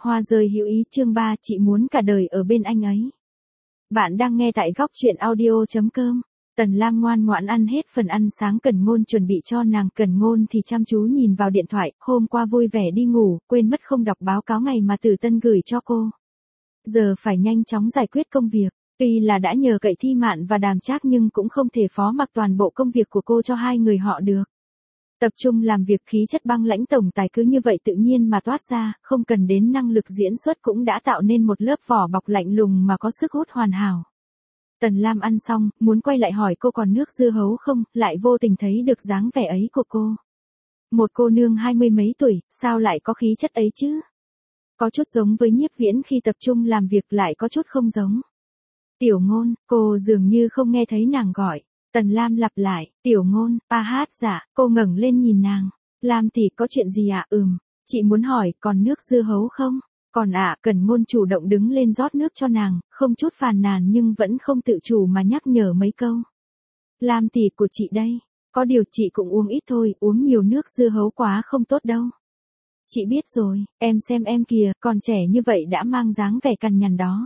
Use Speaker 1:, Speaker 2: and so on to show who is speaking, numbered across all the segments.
Speaker 1: Hoa rơi hữu ý chương 3, chị muốn cả đời ở bên anh ấy. Bạn đang nghe tại góc truyện audio.com. Tần Lam ngoan ngoãn ăn hết phần ăn sáng Cần Ngôn chuẩn bị cho nàng. Cần Ngôn thì chăm chú nhìn vào điện thoại, hôm qua vui vẻ đi ngủ, quên mất không đọc báo cáo ngày mà Tử Tân gửi cho cô. Giờ phải nhanh chóng giải quyết công việc, tuy là đã nhờ cậy Thi Mạn và Đàm Trác nhưng cũng không thể phó mặc toàn bộ công việc của cô cho hai người họ được. Tập trung làm việc, khí chất băng lãnh tổng tài cứ như vậy tự nhiên mà toát ra, không cần đến năng lực diễn xuất cũng đã tạo nên một lớp vỏ bọc lạnh lùng mà có sức hút hoàn hảo. Tần Lam ăn xong, muốn quay lại hỏi cô còn nước dưa hấu không, lại vô tình thấy được dáng vẻ ấy của cô. Một cô nương 20 mấy tuổi, sao lại có khí chất ấy chứ? Có chút giống với Nhiếp Viễn khi tập trung làm việc, lại có chút không giống. Tiểu Ngôn, cô dường như không nghe thấy nàng gọi. Tần Lam lặp lại, Tiểu Ngôn, hát dạ, cô ngẩng lên nhìn nàng. Lam tỷ, có chuyện gì ạ? Chị muốn hỏi, còn nước dưa hấu không? Còn ạ. Cần Ngôn chủ động đứng lên rót nước cho nàng, không chút phàn nàn nhưng vẫn không tự chủ mà nhắc nhở mấy câu. Lam tỷ của chị đây, có điều chị cũng uống ít thôi, uống nhiều nước dưa hấu quá không tốt đâu. Chị biết rồi, em xem em kìa, còn trẻ như vậy đã mang dáng vẻ cằn nhằn đó.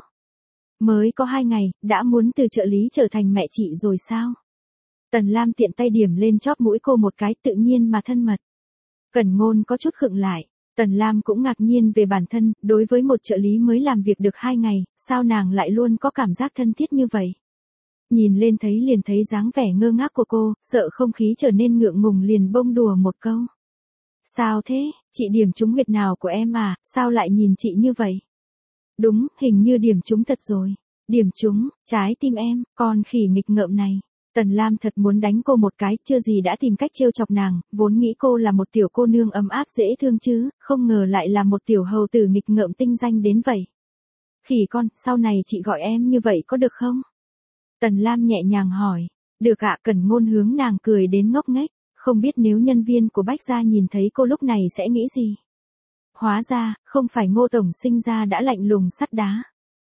Speaker 1: Mới có 2 ngày, đã muốn từ trợ lý trở thành mẹ chị rồi sao? Tần Lam tiện tay điểm lên chóp mũi cô một cái, tự nhiên mà thân mật. Cần Ngôn có chút khựng lại. Tần Lam cũng ngạc nhiên về bản thân, đối với một trợ lý mới làm việc được 2 ngày, sao nàng lại luôn có cảm giác thân thiết như vậy. Nhìn lên liền thấy dáng vẻ ngơ ngác của cô, sợ không khí trở nên ngượng ngùng liền bông đùa một câu. Sao thế, chị điểm trúng huyệt nào của em à, sao lại nhìn chị như vậy? Đúng, hình như điểm trúng thật rồi. Điểm trúng, trái tim em, con khỉ nghịch ngợm này. Tần Lam thật muốn đánh cô một cái, chưa gì đã tìm cách trêu chọc nàng, vốn nghĩ cô là một tiểu cô nương ấm áp dễ thương chứ, không ngờ lại là một tiểu hầu tử nghịch ngợm tinh danh đến vậy. Khỉ con, sau này chị gọi em như vậy có được không? Tần Lam nhẹ nhàng hỏi. Được ạ. Cần Ngôn hướng nàng cười đến ngốc nghếch, không biết nếu nhân viên của Bách Gia nhìn thấy cô lúc này sẽ nghĩ gì. Hóa ra, không phải Ngô tổng sinh ra đã lạnh lùng sắt đá.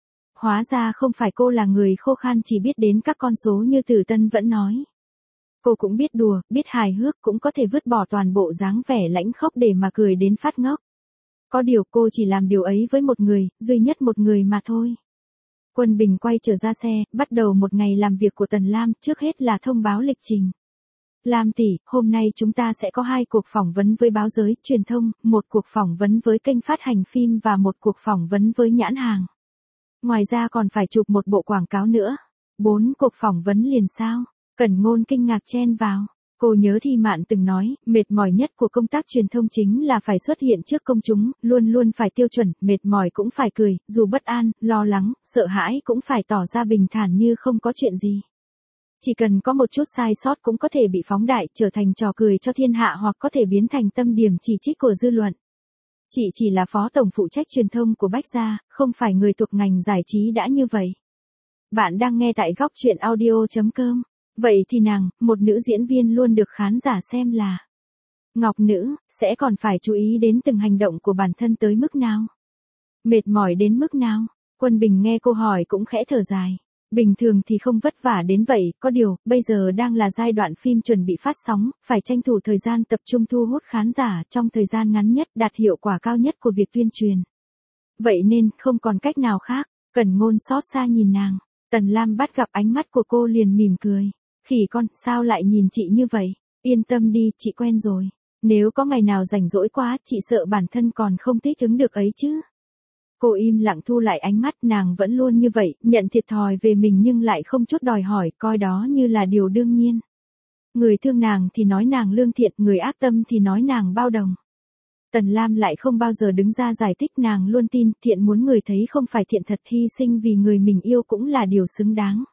Speaker 1: Hóa ra không phải cô là người khô khan chỉ biết đến các con số như Tử Tân vẫn nói. Cô cũng biết đùa, biết hài hước, cũng có thể vứt bỏ toàn bộ dáng vẻ lãnh khốc để mà cười đến phát ngốc. Có điều cô chỉ làm điều ấy với một người, duy nhất một người mà thôi. Quân Bình quay trở ra xe, bắt đầu một ngày làm việc của Tần Lam, trước hết là thông báo lịch trình. Lam tỷ, hôm nay chúng ta sẽ có 2 cuộc phỏng vấn với báo giới, truyền thông, 1 cuộc phỏng vấn với kênh phát hành phim và 1 cuộc phỏng vấn với nhãn hàng. Ngoài ra còn phải chụp một bộ quảng cáo nữa. 4 cuộc phỏng vấn liền sao? Cần Ngôn kinh ngạc chen vào. Cô nhớ Thi Mạn từng nói, mệt mỏi nhất của công tác truyền thông chính là phải xuất hiện trước công chúng, luôn luôn phải tiêu chuẩn, mệt mỏi cũng phải cười, dù bất an, lo lắng, sợ hãi cũng phải tỏ ra bình thản như không có chuyện gì. Chỉ cần có một chút sai sót cũng có thể bị phóng đại, trở thành trò cười cho thiên hạ hoặc có thể biến thành tâm điểm chỉ trích của dư luận. Chị chỉ là phó tổng phụ trách truyền thông của Bách Gia, không phải người thuộc ngành giải trí đã như vậy. Bạn đang nghe tại góc truyện audio.com. Vậy thì nàng, một nữ diễn viên luôn được khán giả xem là Ngọc nữ, sẽ còn phải chú ý đến từng hành động của bản thân tới mức nào? Mệt mỏi đến mức nào? Quân Bình nghe cô hỏi cũng khẽ thở dài. Bình thường thì không vất vả đến vậy, có điều, bây giờ đang là giai đoạn phim chuẩn bị phát sóng, phải tranh thủ thời gian tập trung thu hút khán giả trong thời gian ngắn nhất, đạt hiệu quả cao nhất của việc tuyên truyền. Vậy nên, không còn cách nào khác. Cần Ngôn xót xa nhìn nàng. Tần Lam bắt gặp ánh mắt của cô liền mỉm cười. Khỉ con, sao lại nhìn chị như vậy? Yên tâm đi, chị quen rồi. Nếu có ngày nào rảnh rỗi quá, chị sợ bản thân còn không thích ứng được ấy chứ. Cô im lặng thu lại ánh mắt, nàng vẫn luôn như vậy, nhận thiệt thòi về mình nhưng lại không chút đòi hỏi, coi đó như là điều đương nhiên. Người thương nàng thì nói nàng lương thiện, người ác tâm thì nói nàng bao đồng. Tần Lam lại không bao giờ đứng ra giải thích, nàng luôn tin, thiện muốn người thấy không phải thiện thật, hy sinh vì người mình yêu cũng là điều xứng đáng.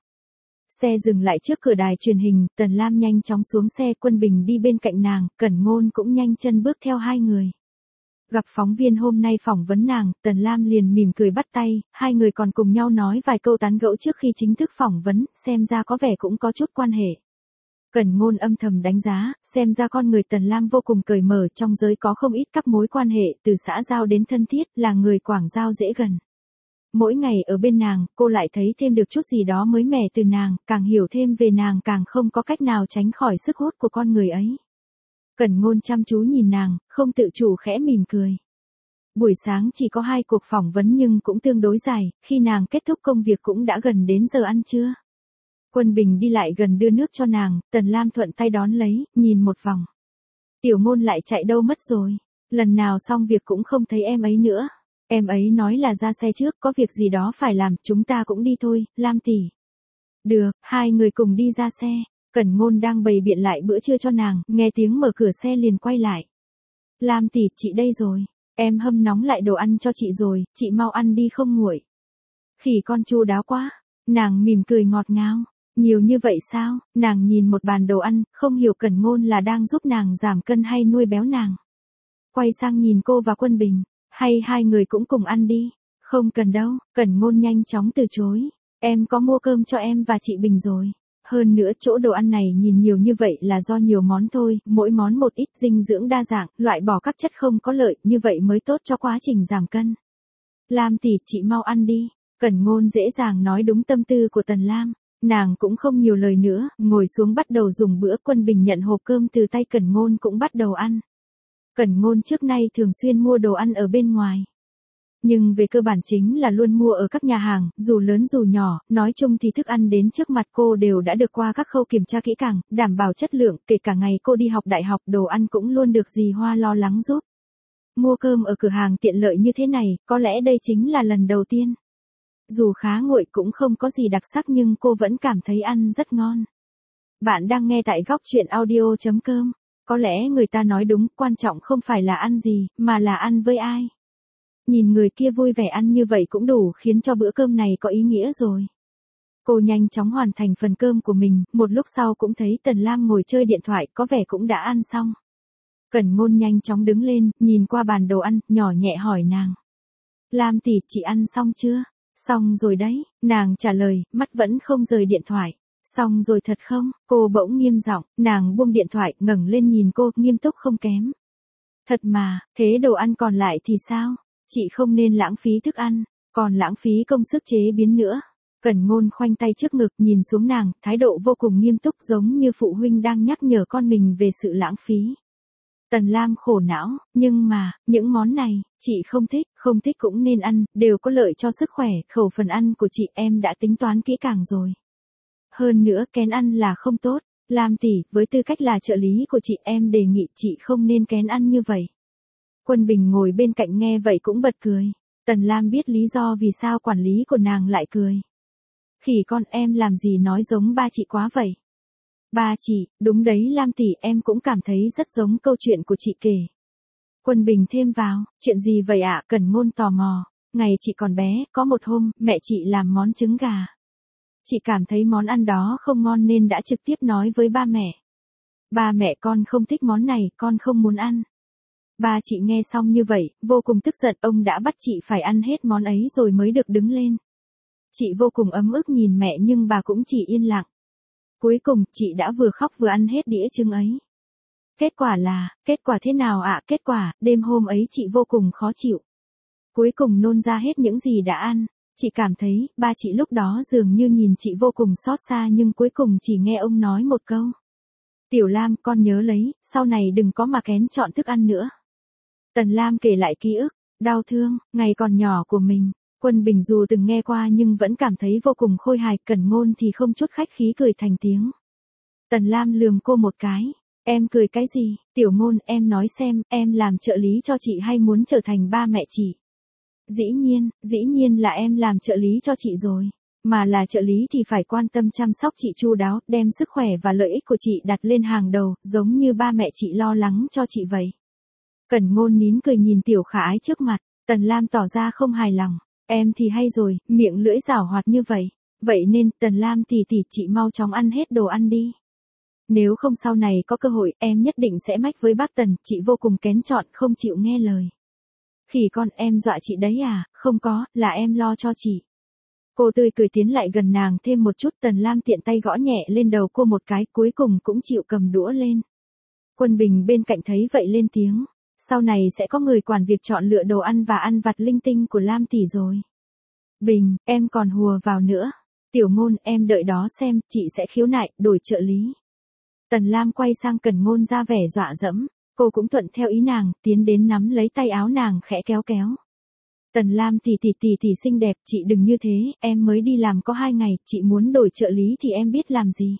Speaker 1: Xe dừng lại trước cửa đài truyền hình, Tần Lam nhanh chóng xuống xe, Quân Bình đi bên cạnh nàng, Cẩn Ngôn cũng nhanh chân bước theo hai người. Gặp phóng viên hôm nay phỏng vấn nàng, Tần Lam liền mỉm cười bắt tay, hai người còn cùng nhau nói vài câu tán gẫu trước khi chính thức phỏng vấn, xem ra có vẻ cũng có chút quan hệ. Cẩn Ngôn âm thầm đánh giá, xem ra con người Tần Lam vô cùng cởi mở, trong giới có không ít các mối quan hệ, từ xã giao đến thân thiết, là người quảng giao dễ gần. Mỗi ngày ở bên nàng, cô lại thấy thêm được chút gì đó mới mẻ từ nàng, càng hiểu thêm về nàng càng không có cách nào tránh khỏi sức hút của con người ấy. Cẩn Ngôn chăm chú nhìn nàng, không tự chủ khẽ mỉm cười. buổi sáng chỉ có 2 cuộc phỏng vấn nhưng cũng tương đối dài, khi nàng kết thúc công việc cũng đã gần đến giờ ăn trưa. Quân Bình đi lại gần đưa nước cho nàng, Tần Lam thuận tay đón lấy, nhìn một vòng. Tiểu Ngôn lại chạy đâu mất rồi, lần nào xong việc cũng không thấy em ấy nữa. Em ấy nói là ra xe trước, có việc gì đó phải làm, chúng ta cũng đi thôi, Lam tỷ. Được, hai người cùng đi ra xe. Cẩn Ngôn đang bày biện lại bữa trưa cho nàng, nghe tiếng mở cửa xe liền quay lại. Lam tỷ, chị đây rồi. Em hâm nóng lại đồ ăn cho chị rồi, chị mau ăn đi không nguội. Khỉ con chu đáo quá. Nàng mỉm cười ngọt ngào. Nhiều như vậy sao? Nàng nhìn một bàn đồ ăn, không hiểu Cẩn Ngôn là đang giúp nàng giảm cân hay nuôi béo nàng. Quay sang nhìn cô và Quân Bình. Hay hai người cũng cùng ăn đi. Không cần đâu, Cẩn Ngôn nhanh chóng từ chối. Em có mua cơm cho em và chị Bình rồi. Hơn nữa chỗ đồ ăn này nhìn nhiều như vậy là do nhiều món thôi, mỗi món một ít, dinh dưỡng đa dạng, loại bỏ các chất không có lợi, như vậy mới tốt cho quá trình giảm cân. Lam tỷ, chị mau ăn đi. Cẩn Ngôn dễ dàng nói đúng tâm tư của Tần Lam. Nàng cũng không nhiều lời nữa, ngồi xuống bắt đầu dùng bữa. Quân Bình nhận hộp cơm từ tay Cẩn Ngôn cũng bắt đầu ăn. Cẩn Ngôn trước nay thường xuyên mua đồ ăn ở bên ngoài. Nhưng về cơ bản chính là luôn mua ở các nhà hàng, dù lớn dù nhỏ, nói chung thì thức ăn đến trước mặt cô đều đã được qua các khâu kiểm tra kỹ càng, đảm bảo chất lượng, kể cả ngày cô đi học đại học đồ ăn cũng luôn được dì Hoa lo lắng giúp. Mua cơm ở cửa hàng tiện lợi như thế này, có lẽ đây chính là lần đầu tiên. Dù khá nguội cũng không có gì đặc sắc nhưng cô vẫn cảm thấy ăn rất ngon. Bạn đang nghe tại góc truyện audio.com. Có lẽ người ta nói đúng, quan trọng không phải là ăn gì, mà là ăn với ai. Nhìn người kia vui vẻ ăn như vậy cũng đủ khiến cho bữa cơm này có ý nghĩa rồi. Cô nhanh chóng hoàn thành phần cơm của mình, một lúc sau cũng thấy Tần Lam ngồi chơi điện thoại, có vẻ cũng đã ăn xong. Cẩn Ngôn nhanh chóng đứng lên, nhìn qua bàn đồ ăn, nhỏ nhẹ hỏi nàng. Lam tỷ, chị ăn xong chưa? Xong rồi đấy, nàng trả lời, mắt vẫn không rời điện thoại. Xong rồi thật không? Cô bỗng nghiêm giọng, nàng buông điện thoại, ngẩng lên nhìn cô, nghiêm túc không kém. Thật mà, thế đồ ăn còn lại thì sao? Chị không nên lãng phí thức ăn, còn lãng phí công sức chế biến nữa. Cẩn Ngôn khoanh tay trước ngực nhìn xuống nàng, thái độ vô cùng nghiêm túc giống như phụ huynh đang nhắc nhở con mình về sự lãng phí. Tần Lam khổ não, nhưng mà, những món này, chị không thích cũng nên ăn, đều có lợi cho sức khỏe, khẩu phần ăn của chị em đã tính toán kỹ càng rồi. Hơn nữa kén ăn là không tốt, Lam tỷ, với tư cách là trợ lý của chị em đề nghị chị không nên kén ăn như vậy. Quân Bình ngồi bên cạnh nghe vậy cũng bật cười. Tần Lam biết lý do vì sao quản lý của nàng lại cười. Khỉ con, em làm gì nói giống ba chị quá vậy? Ba chị, đúng đấy Lam tỷ, em cũng cảm thấy rất giống câu chuyện của chị kể. Quân Bình thêm vào, chuyện gì vậy ạ? Cẩn Ngôn tò mò. Ngày chị còn bé, có một hôm, mẹ chị làm món trứng gà. Chị cảm thấy món ăn đó không ngon nên đã trực tiếp nói với ba mẹ. Ba mẹ, con không thích món này, con không muốn ăn. Ba chị nghe xong như vậy, vô cùng tức giận, ông đã bắt chị phải ăn hết món ấy rồi mới được đứng lên. Chị vô cùng ấm ức nhìn mẹ nhưng bà cũng chỉ yên lặng. Cuối cùng, chị đã vừa khóc vừa ăn hết đĩa trứng ấy. Kết quả thế nào ạ? Kết quả, đêm hôm ấy chị vô cùng khó chịu. Cuối cùng nôn ra hết những gì đã ăn. Chị cảm thấy, ba chị lúc đó dường như nhìn chị vô cùng xót xa nhưng cuối cùng chỉ nghe ông nói một câu. Tiểu Lam, con nhớ lấy, sau này đừng có mà kén chọn thức ăn nữa. Tần Lam kể lại ký ức, đau thương, ngày còn nhỏ của mình. Quân Bình dù từng nghe qua nhưng vẫn cảm thấy vô cùng khôi hài, Cẩn Ngôn thì không chút khách khí cười thành tiếng. Tần Lam lườm cô một cái. Em cười cái gì? Tiểu Ngôn, em nói xem, em làm trợ lý cho chị hay muốn trở thành ba mẹ chị? Dĩ nhiên là em làm trợ lý cho chị rồi. Mà là trợ lý thì phải quan tâm chăm sóc chị chu đáo, đem sức khỏe và lợi ích của chị đặt lên hàng đầu, giống như ba mẹ chị lo lắng cho chị vậy. Cẩn Ngôn nín cười nhìn tiểu khả ái trước mặt, Tần Lam tỏ ra không hài lòng. Em thì hay rồi, miệng lưỡi giảo hoạt như vậy. Vậy nên, Tần Lam tỷ, chị mau chóng ăn hết đồ ăn đi. Nếu không sau này có cơ hội, em nhất định sẽ mách với bác Tần, chị vô cùng kén chọn, không chịu nghe lời. Khỉ con, em dọa chị đấy à? Không có, là em lo cho chị. Cô tươi cười tiến lại gần nàng thêm một chút, Tần Lam tiện tay gõ nhẹ lên đầu cô một cái, cuối cùng cũng chịu cầm đũa lên. Quân Bình bên cạnh thấy vậy lên tiếng. Sau này sẽ có người quản việc chọn lựa đồ ăn và ăn vặt linh tinh của Lam tỷ rồi. Bình, em còn hùa vào nữa. Tiểu Ngôn, em đợi đó xem, chị sẽ khiếu nại, đổi trợ lý. Tần Lam quay sang Cẩn Ngôn ra vẻ dọa dẫm. Cô cũng thuận theo ý nàng, tiến đến nắm lấy tay áo nàng khẽ kéo kéo. Tần Lam tỷ xinh đẹp, chị đừng như thế, em mới đi làm có 2 ngày, chị muốn đổi trợ lý thì em biết làm gì.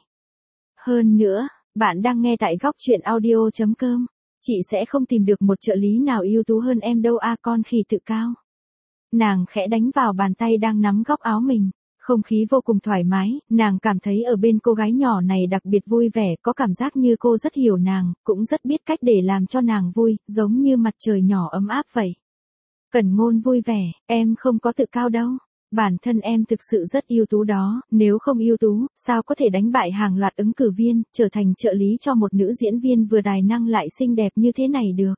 Speaker 1: Hơn nữa, bạn đang nghe tại góc truyện audio.com. Chị sẽ không tìm được một trợ lý nào ưu tú hơn em đâu a, con khỉ tự cao. Nàng khẽ đánh vào bàn tay đang nắm góc áo mình. Không khí vô cùng thoải mái, nàng cảm thấy ở bên cô gái nhỏ này đặc biệt vui vẻ, có cảm giác như cô rất hiểu nàng, cũng rất biết cách để làm cho nàng vui, giống như mặt trời nhỏ ấm áp vậy. Cẩn Ngôn vui vẻ, em không có tự cao đâu. Bản thân em thực sự rất ưu tú đó, nếu không ưu tú, sao có thể đánh bại hàng loạt ứng cử viên, trở thành trợ lý cho một nữ diễn viên vừa tài năng lại xinh đẹp như thế này được.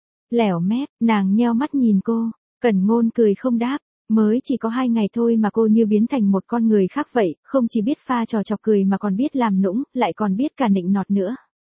Speaker 1: Lẻo mép, nàng nheo mắt nhìn cô, Cẩn Ngôn cười không đáp, mới chỉ có 2 ngày thôi mà cô như biến thành một con người khác vậy, không chỉ biết pha trò chọc cười mà còn biết làm nũng, lại còn biết cả nịnh nọt nữa.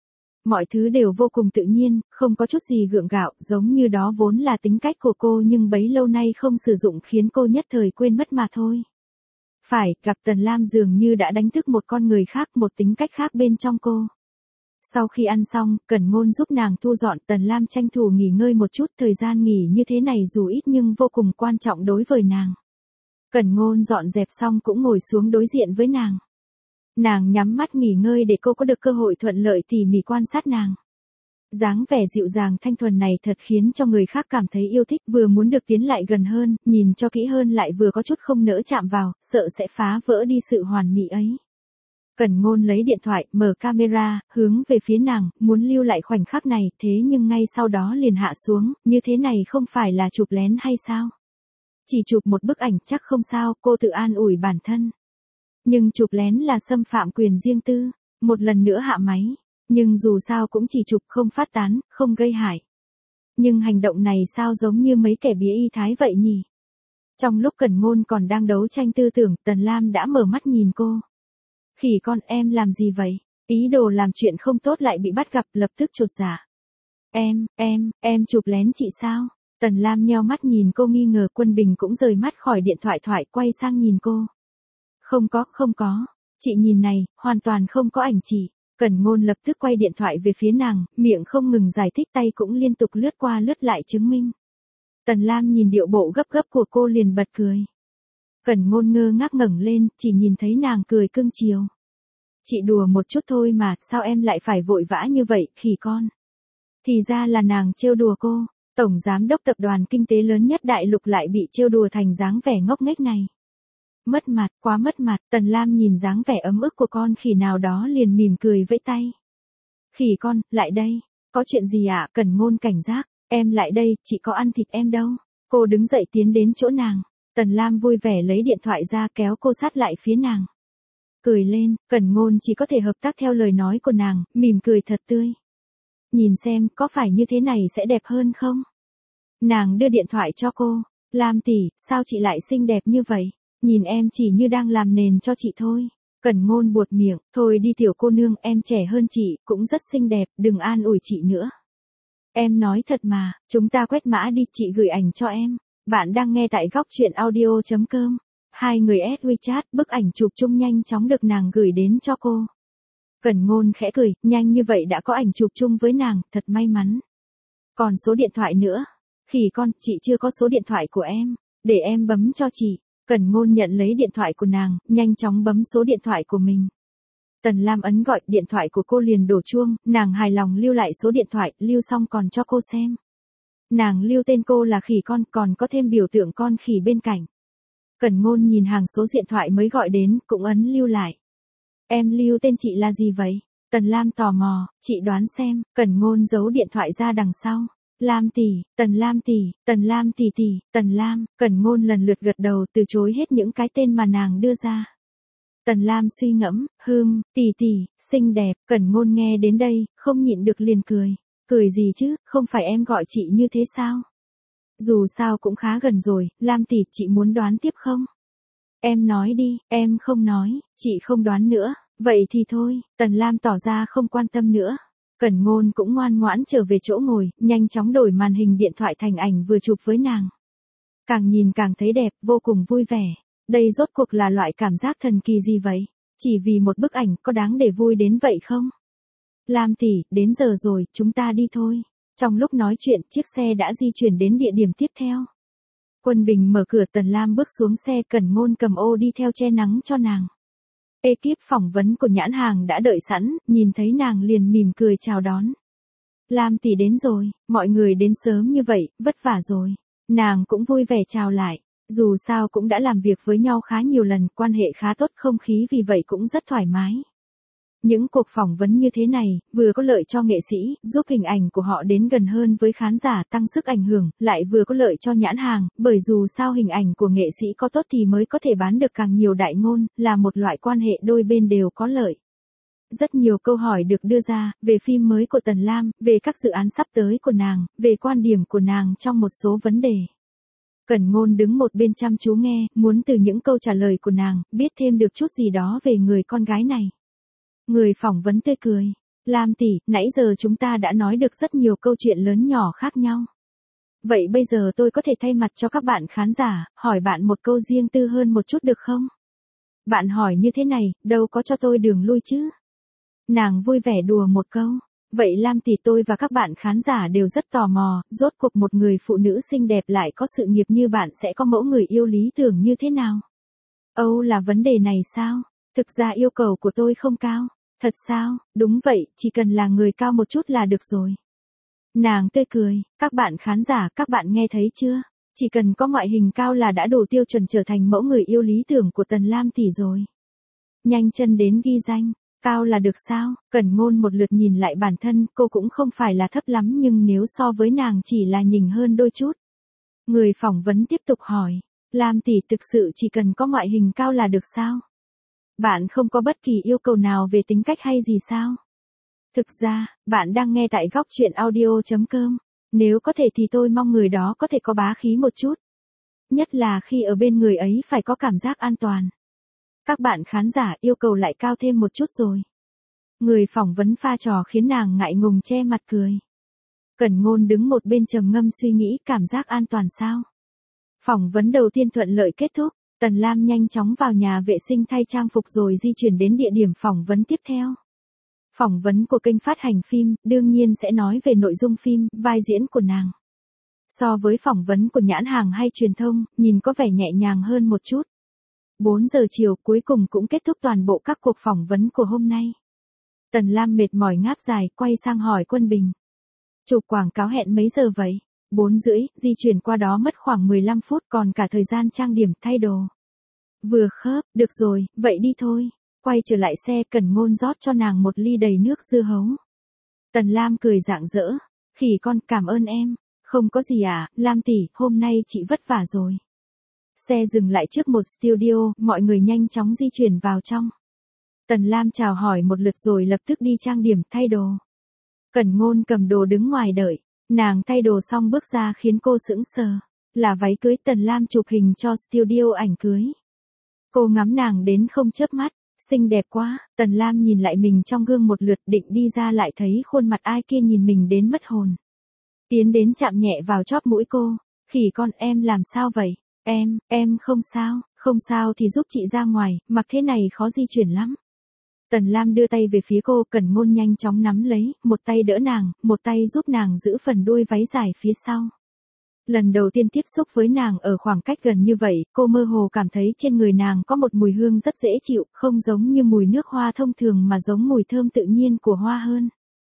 Speaker 1: Mọi thứ đều vô cùng tự nhiên, không có chút gì gượng gạo, giống như đó vốn là tính cách của cô nhưng bấy lâu nay không sử dụng khiến cô nhất thời quên mất mà thôi. Phải, gặp Tần Lam dường như đã đánh thức một con người khác, một tính cách khác bên trong cô. Sau khi ăn xong, Cẩn Ngôn giúp nàng thu dọn, Tần Lam tranh thủ nghỉ ngơi một chút, thời gian nghỉ như thế này dù ít nhưng vô cùng quan trọng đối với nàng. Cẩn Ngôn dọn dẹp xong cũng ngồi xuống đối diện với nàng. Nàng nhắm mắt nghỉ ngơi để cô có được cơ hội thuận lợi tỉ mỉ quan sát nàng. Dáng vẻ dịu dàng thanh thuần này thật khiến cho người khác cảm thấy yêu thích, vừa muốn được tiến lại gần hơn, nhìn cho kỹ hơn lại vừa có chút không nỡ chạm vào, sợ sẽ phá vỡ đi sự hoàn mỹ ấy. Cẩn Ngôn lấy điện thoại, mở camera, hướng về phía nàng, muốn lưu lại khoảnh khắc này, thế nhưng ngay sau đó liền hạ xuống, như thế này không phải là chụp lén hay sao? Chỉ chụp một bức ảnh chắc không sao, cô tự an ủi bản thân. Nhưng chụp lén là xâm phạm quyền riêng tư, một lần nữa hạ máy, nhưng dù sao cũng chỉ chụp không phát tán, không gây hại. Nhưng hành động này sao giống như mấy kẻ bía y thái vậy nhỉ? Trong lúc Cẩn Ngôn còn đang đấu tranh tư tưởng, Tần Lam đã mở mắt nhìn cô. Khỉ con, em làm gì vậy? Ý đồ làm chuyện không tốt lại bị bắt gặp, lập tức chột dạ. Em chụp lén chị sao? Tần Lam nheo mắt nhìn cô nghi ngờ, Quân Bình cũng rời mắt khỏi điện thoại quay sang nhìn cô. Không có, chị nhìn này, hoàn toàn không có ảnh chị. Cẩn Ngôn lập tức quay điện thoại về phía nàng, miệng không ngừng giải thích, tay cũng liên tục lướt qua lướt lại chứng minh. Tần Lam nhìn điệu bộ gấp gấp của cô liền bật cười. Cẩn Ngôn ngơ ngác ngẩng lên, chỉ nhìn thấy nàng cười cưng chiều. Chị đùa một chút thôi mà, sao em lại phải vội vã như vậy, khỉ con? Thì ra là nàng trêu đùa cô, tổng giám đốc tập đoàn kinh tế lớn nhất đại lục lại bị trêu đùa thành dáng vẻ ngốc nghếch này. Mất mặt, quá mất mặt, Tần Lam nhìn dáng vẻ ấm ức của con khỉ nào đó liền mỉm cười vẫy tay. Khỉ con, lại đây, có chuyện gì ạ? Cẩn Ngôn cảnh giác, em lại đây, chị có ăn thịt em đâu. Cô đứng dậy tiến đến chỗ nàng, Tần Lam vui vẻ lấy điện thoại ra kéo cô sát lại phía nàng. Cười lên, Cẩn Ngôn chỉ có thể hợp tác theo lời nói của nàng, mỉm cười thật tươi. Nhìn xem, có phải như thế này sẽ đẹp hơn không? Nàng đưa điện thoại cho cô, Lam tỷ, sao chị lại xinh đẹp như vậy? Nhìn em chỉ như đang làm nền cho chị thôi. Cẩn Ngôn buột miệng, thôi đi tiểu cô nương, em trẻ hơn chị, cũng rất xinh đẹp, đừng an ủi chị nữa. Em nói thật mà, chúng ta quét mã đi, chị gửi ảnh cho em. Bạn đang nghe tại góc truyện audio.com. Hai người add WeChat, bức ảnh chụp chung nhanh chóng được nàng gửi đến cho cô. Cẩn Ngôn khẽ cười, nhanh như vậy đã có ảnh chụp chung với nàng, thật may mắn. Còn số điện thoại nữa. Khỉ con, chị chưa có số điện thoại của em, để em bấm cho chị. Cẩn Ngôn nhận lấy điện thoại của nàng, nhanh chóng bấm số điện thoại của mình. Tần Lam ấn gọi, điện thoại của cô liền đổ chuông, nàng hài lòng lưu lại số điện thoại, lưu xong còn cho cô xem. Nàng lưu tên cô là khỉ con, còn có thêm biểu tượng con khỉ bên cạnh. Cẩn Ngôn nhìn hàng số điện thoại mới gọi đến, cũng ấn lưu lại. Em lưu tên chị là gì vậy? Tần Lam tò mò, chị đoán xem. Cẩn Ngôn giấu điện thoại ra đằng sau. Lam tỷ, Tần Lam tỷ, Tần Lam tỷ tỷ, Tần Lam. Cẩn Ngôn lần lượt gật đầu từ chối hết những cái tên mà nàng đưa ra. Tần Lam suy ngẫm, tỷ tỷ, xinh đẹp. Cẩn Ngôn nghe đến đây, không nhịn được liền cười. Cười gì chứ, không phải em gọi chị như thế sao? Dù sao cũng khá gần rồi, Lam tỷ, chị muốn đoán tiếp không? Em nói đi, em không nói, chị không đoán nữa. Vậy thì thôi, Tần Lam tỏ ra không quan tâm nữa. Cẩn Ngôn cũng ngoan ngoãn trở về chỗ ngồi, nhanh chóng đổi màn hình điện thoại thành ảnh vừa chụp với nàng. Càng nhìn càng thấy đẹp, vô cùng vui vẻ. Đây rốt cuộc là loại cảm giác thần kỳ gì vậy? Chỉ vì một bức ảnh có đáng để vui đến vậy không? Lam tỷ, đến giờ rồi, chúng ta đi thôi. Trong lúc nói chuyện, chiếc xe đã di chuyển đến địa điểm tiếp theo. Quân Bình mở cửa, Tần Lam bước xuống xe, Cẩn Ngôn cầm ô đi theo che nắng cho nàng. Ekip phỏng vấn của nhãn hàng đã đợi sẵn, nhìn thấy nàng liền mỉm cười chào đón. Lam tỷ đến rồi, mọi người đến sớm như vậy, vất vả rồi. Nàng cũng vui vẻ chào lại. Dù sao cũng đã làm việc với nhau khá nhiều lần, quan hệ khá tốt, không khí vì vậy cũng rất thoải mái. Những cuộc phỏng vấn như thế này, vừa có lợi cho nghệ sĩ, giúp hình ảnh của họ đến gần hơn với khán giả, tăng sức ảnh hưởng, lại vừa có lợi cho nhãn hàng, bởi dù sao hình ảnh của nghệ sĩ có tốt thì mới có thể bán được càng nhiều đại ngôn, là một loại quan hệ đôi bên đều có lợi. Rất nhiều câu hỏi được đưa ra, về phim mới của Tần Lam, về các dự án sắp tới của nàng, về quan điểm của nàng trong một số vấn đề. Cẩn Ngôn đứng một bên chăm chú nghe, muốn từ những câu trả lời của nàng, biết thêm được chút gì đó về người con gái này. Người phỏng vấn tươi cười. Lam tỷ, nãy giờ chúng ta đã nói được rất nhiều câu chuyện lớn nhỏ khác nhau. Vậy bây giờ tôi có thể thay mặt cho các bạn khán giả, hỏi bạn một câu riêng tư hơn một chút được không? Bạn hỏi như thế này, đâu có cho tôi đường lui chứ? Nàng vui vẻ đùa một câu. Vậy Lam tỷ, tôi và các bạn khán giả đều rất tò mò, rốt cuộc một người phụ nữ xinh đẹp lại có sự nghiệp như bạn sẽ có mẫu người yêu lý tưởng như thế nào? Âu là vấn đề này sao? Thực ra yêu cầu của tôi không cao. Thật sao? Đúng vậy, chỉ cần là người cao một chút là được rồi. Nàng tươi cười, các bạn khán giả, các bạn nghe thấy chưa? Chỉ cần có ngoại hình cao là đã đủ tiêu chuẩn trở thành mẫu người yêu lý tưởng của Tần Lam tỷ rồi. Nhanh chân đến ghi danh, cao là được sao? Cẩn Ngôn một lượt nhìn lại bản thân, cô cũng không phải là thấp lắm nhưng nếu so với nàng chỉ là nhỉnh hơn đôi chút. Người phỏng vấn tiếp tục hỏi, Lam tỷ thực sự chỉ cần có ngoại hình cao là được sao? Bạn không có bất kỳ yêu cầu nào về tính cách hay gì sao? Thực ra, bạn đang nghe tại góc truyện audio.com. Nếu có thể thì tôi mong người đó có thể có bá khí một chút. Nhất là khi ở bên người ấy phải có cảm giác an toàn. Các bạn khán giả yêu cầu lại cao thêm một chút rồi. Người phỏng vấn pha trò khiến nàng ngại ngùng che mặt cười. Cẩn Ngôn đứng một bên trầm ngâm suy nghĩ, cảm giác an toàn sao? Phỏng vấn đầu tiên thuận lợi kết thúc. Tần Lam nhanh chóng vào nhà vệ sinh thay trang phục rồi di chuyển đến địa điểm phỏng vấn tiếp theo. Phỏng vấn của kênh phát hành phim, đương nhiên sẽ nói về nội dung phim, vai diễn của nàng. So với phỏng vấn của nhãn hàng hay truyền thông, nhìn có vẻ nhẹ nhàng hơn một chút. 4 giờ chiều cuối cùng cũng kết thúc toàn bộ các cuộc phỏng vấn của hôm nay. Tần Lam mệt mỏi ngáp dài, quay sang hỏi Quân Bình. Chụp quảng cáo hẹn mấy giờ vậy? 4:30, di chuyển qua đó mất khoảng 15 phút, còn cả thời gian trang điểm, thay đồ. Vừa khớp, được rồi, vậy đi thôi. Quay trở lại xe, Cẩn Ngôn rót cho nàng một ly đầy nước dưa hấu. Tần Lam cười rạng rỡ. Khỉ con, cảm ơn em. Không có gì à, Lam tỷ, hôm nay chị vất vả rồi. Xe dừng lại trước một studio, mọi người nhanh chóng di chuyển vào trong. Tần Lam chào hỏi một lượt rồi lập tức đi trang điểm, thay đồ. Cẩn Ngôn cầm đồ đứng ngoài đợi. Nàng thay đồ xong bước ra khiến cô sững sờ. Là váy cưới. Tần Lam chụp hình cho studio ảnh cưới. Cô ngắm nàng đến không chớp mắt. Xinh đẹp quá. Tần Lam nhìn lại mình trong gương một lượt, định đi ra lại thấy khuôn mặt ai kia nhìn mình đến mất hồn. Tiến đến chạm nhẹ vào chóp mũi cô. Khỉ con, em làm sao vậy? Em không sao. Không sao thì giúp chị ra ngoài, mặc thế này khó di chuyển lắm. Tần Lam đưa tay về phía cô, Cẩn Ngôn nhanh chóng nắm lấy, một tay đỡ nàng, một tay giúp nàng giữ phần đuôi váy dài phía sau. Lần đầu tiên tiếp xúc với nàng ở khoảng cách gần như vậy, cô mơ hồ cảm thấy trên người nàng có một mùi hương rất dễ chịu, không giống như mùi nước hoa thông thường mà giống mùi thơm tự nhiên của hoa hơn.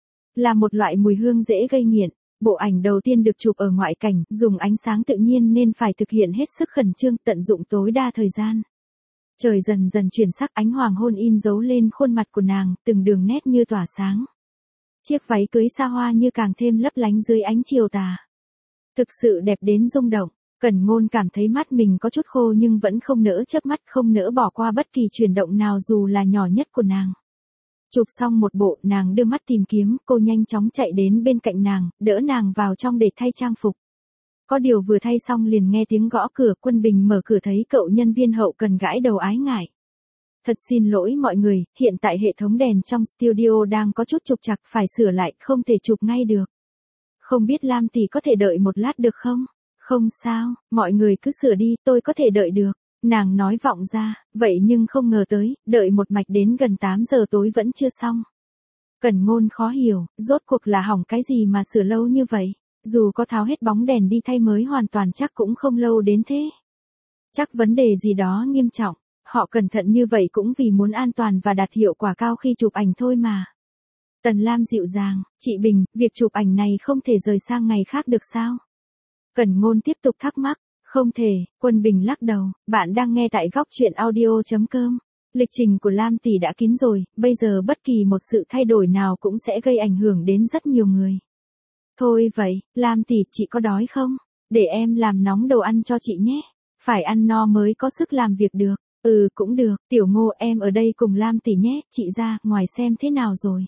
Speaker 1: Là một loại mùi hương dễ gây nghiện. Bộ ảnh đầu tiên được chụp ở ngoại cảnh, dùng ánh sáng tự nhiên nên phải thực hiện hết sức khẩn trương, tận dụng tối đa thời gian. Trời dần dần chuyển sắc, ánh hoàng hôn in dấu lên khuôn mặt của nàng, từng đường nét như tỏa sáng. Chiếc váy cưới xa hoa như càng thêm lấp lánh dưới ánh chiều tà. Thực sự đẹp đến rung động. Cẩn Ngôn cảm thấy mắt mình có chút khô nhưng vẫn không nỡ chớp mắt, không nỡ bỏ qua bất kỳ chuyển động nào dù là nhỏ nhất của nàng. Chụp xong một bộ, nàng đưa mắt tìm kiếm, cô nhanh chóng chạy đến bên cạnh nàng, đỡ nàng vào trong để thay trang phục. Có điều vừa thay xong liền nghe tiếng gõ cửa. Quân Bình mở cửa thấy cậu nhân viên hậu cần gãi đầu ái ngại. Thật xin lỗi mọi người, hiện tại hệ thống đèn trong studio đang có chút trục trặc, phải sửa lại, không thể chụp ngay được. Không biết Lam tỷ có thể đợi một lát được không? Không sao, mọi người cứ sửa đi, tôi có thể đợi được. Nàng nói vọng ra, vậy nhưng không ngờ tới, đợi một mạch đến gần 8 giờ tối vẫn chưa xong. Cẩn Ngôn khó hiểu, rốt cuộc là hỏng cái gì mà sửa lâu như vậy? Dù có tháo hết bóng đèn đi thay mới hoàn toàn chắc cũng không lâu đến thế. Chắc vấn đề gì đó nghiêm trọng, họ cẩn thận như vậy cũng vì muốn an toàn và đạt hiệu quả cao khi chụp ảnh thôi mà. Tần Lam dịu dàng, chị Bình, việc chụp ảnh này không thể rời sang ngày khác được sao? Cẩn Ngôn tiếp tục thắc mắc, không thể, Quân Bình lắc đầu, bạn đang nghe tại góc truyện audio.com. Lịch trình của Lam tỷ đã kín rồi, bây giờ bất kỳ một sự thay đổi nào cũng sẽ gây ảnh hưởng đến rất nhiều người. Thôi vậy, Lam tỷ, chị có đói không? Để em làm nóng đồ ăn cho chị nhé. Phải ăn no mới có sức làm việc được. Ừ cũng được, Tiểu Ngô em ở đây cùng Lam tỷ nhé, chị ra, ngoài xem thế nào rồi.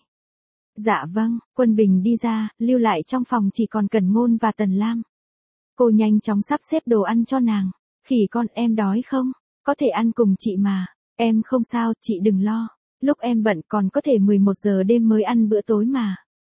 Speaker 1: Dạ vâng, Quân Bình đi ra, lưu lại trong phòng chỉ còn Cẩn Ngôn và Tần Lam. Cô nhanh chóng sắp xếp đồ ăn cho nàng. Khỉ con em đói không? Có thể ăn cùng chị mà. Em không sao, chị đừng lo. Lúc em bận còn có thể 11 giờ đêm mới ăn bữa tối mà.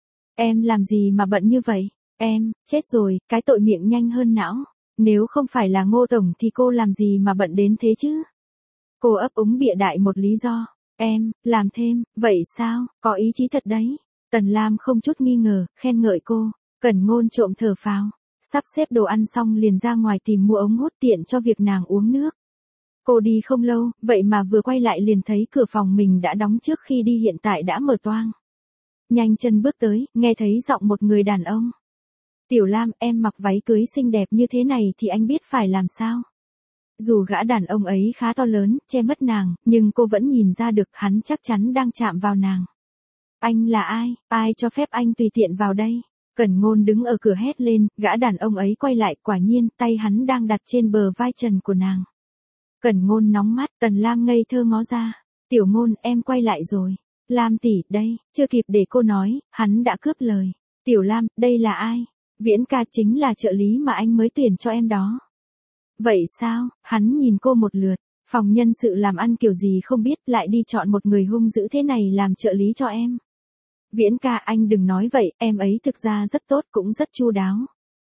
Speaker 1: Em làm gì mà bận như vậy? Em, chết rồi, cái tội miệng nhanh hơn não. Nếu không phải là Ngô Tổng thì cô làm gì mà bận đến thế chứ? Cô ấp úng bịa đại một lý do. Em, làm thêm, vậy sao, có ý chí thật đấy. Tần Lam không chút nghi ngờ, khen ngợi cô. Cẩn Ngôn trộm thở phào. Sắp xếp đồ ăn xong liền ra ngoài tìm mua ống hút tiện cho việc nàng uống nước. Cô đi không lâu, vậy mà vừa quay lại liền thấy cửa phòng mình đã đóng trước khi đi hiện tại đã mở toang. Nhanh chân bước tới, nghe thấy giọng một người đàn ông. Tiểu Lam, em mặc váy cưới xinh đẹp như thế này thì anh biết phải làm sao? Dù gã đàn ông ấy khá to lớn, che mất nàng, nhưng cô vẫn nhìn ra được hắn chắc chắn đang chạm vào nàng. Anh là ai? Ai cho phép anh tùy tiện vào đây? Cẩn Ngôn đứng ở cửa hét lên, gã đàn ông ấy quay lại, quả nhiên, tay hắn đang đặt trên bờ vai trần của nàng. Cẩn Ngôn nóng mắt, Tần Lam ngây thơ ngó ra. Tiểu Ngôn, em quay lại rồi. Lam tỷ, đây, chưa kịp để cô nói, hắn đã cướp lời. Tiểu Lam, đây là ai? Viễn ca chính là trợ lý mà anh mới tuyển cho em đó. Vậy sao? Hắn nhìn cô một lượt. Phòng nhân sự làm ăn kiểu gì không biết, lại đi chọn một người hung dữ thế này làm trợ lý cho em. Viễn ca, anh đừng nói vậy, em ấy thực ra rất tốt, cũng rất chu đáo.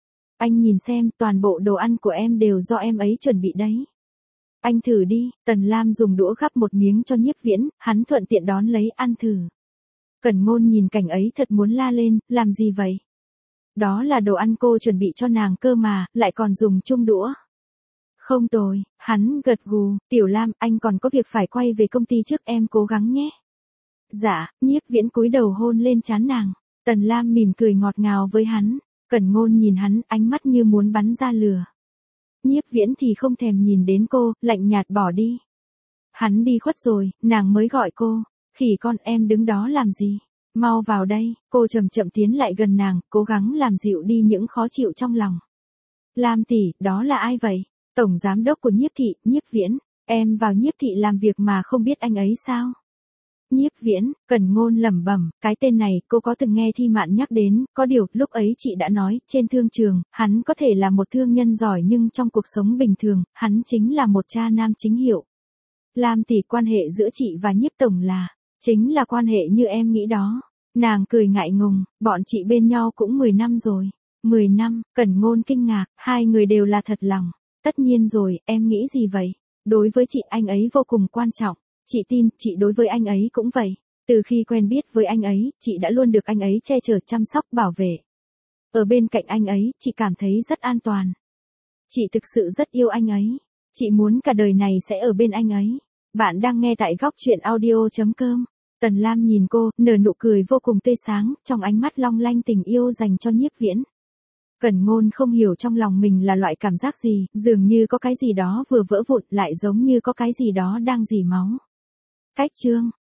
Speaker 1: Anh nhìn xem, toàn bộ đồ ăn của em đều do em ấy chuẩn bị đấy. Anh thử đi. Tần Lam dùng đũa gắp một miếng cho Nhiếp Viễn, hắn thuận tiện đón lấy ăn thử. Cẩn Ngôn nhìn cảnh ấy thật muốn la lên, làm gì vậy? Đó là đồ ăn cô chuẩn bị cho nàng cơ mà, lại còn dùng chung đũa. Không tồi, hắn gật gù, Tiểu Lam, anh còn có việc phải quay về công ty trước, em cố gắng nhé. Dạ, Nhiếp Viễn cúi đầu hôn lên trán nàng. Tần Lam mỉm cười ngọt ngào với hắn. Cẩn Ngôn nhìn hắn, ánh mắt như muốn bắn ra lửa. Nhiếp Viễn thì không thèm nhìn đến cô, lạnh nhạt bỏ đi. Hắn đi khuất rồi, nàng mới gọi cô. Khỉ con, em đứng đó làm gì? Mau vào đây. Cô chậm chậm tiến lại gần nàng, cố gắng làm dịu đi những khó chịu trong lòng. Lam tỷ, đó là ai vậy? Tổng giám đốc của Nhiếp thị, Nhiếp Viễn. Em vào Nhiếp thị làm việc mà không biết anh ấy sao? Nhiếp Viễn, Cẩn Ngôn lẩm bẩm, cái tên này cô có từng nghe Thi Mạn nhắc đến, có điều, lúc ấy chị đã nói, trên thương trường, hắn có thể là một thương nhân giỏi nhưng trong cuộc sống bình thường, hắn chính là một cha nam chính hiệu. Lam tỷ, quan hệ giữa chị và Nhiếp tổng chính là quan hệ như em nghĩ đó. Nàng cười ngại ngùng, bọn chị bên nhau cũng 10 năm rồi. 10 năm, Cẩn Ngôn kinh ngạc, hai người đều là thật lòng. Tất nhiên rồi, em nghĩ gì vậy? Đối với chị anh ấy vô cùng quan trọng. Chị tin, chị đối với anh ấy cũng vậy. Từ khi quen biết với anh ấy, chị đã luôn được anh ấy che chở, chăm sóc, bảo vệ. Ở bên cạnh anh ấy, chị cảm thấy rất an toàn. Chị thực sự rất yêu anh ấy. Chị muốn cả đời này sẽ ở bên anh ấy. Bạn đang nghe tại góc truyện audio.com. Tần Lam nhìn cô, nở nụ cười vô cùng tươi sáng, trong ánh mắt long lanh tình yêu dành cho Nhiếp Viễn. Cẩn Ngôn không hiểu trong lòng mình là loại cảm giác gì, dường như có cái gì đó vừa vỡ vụn, lại giống như có cái gì đó đang rỉ máu. Cách chương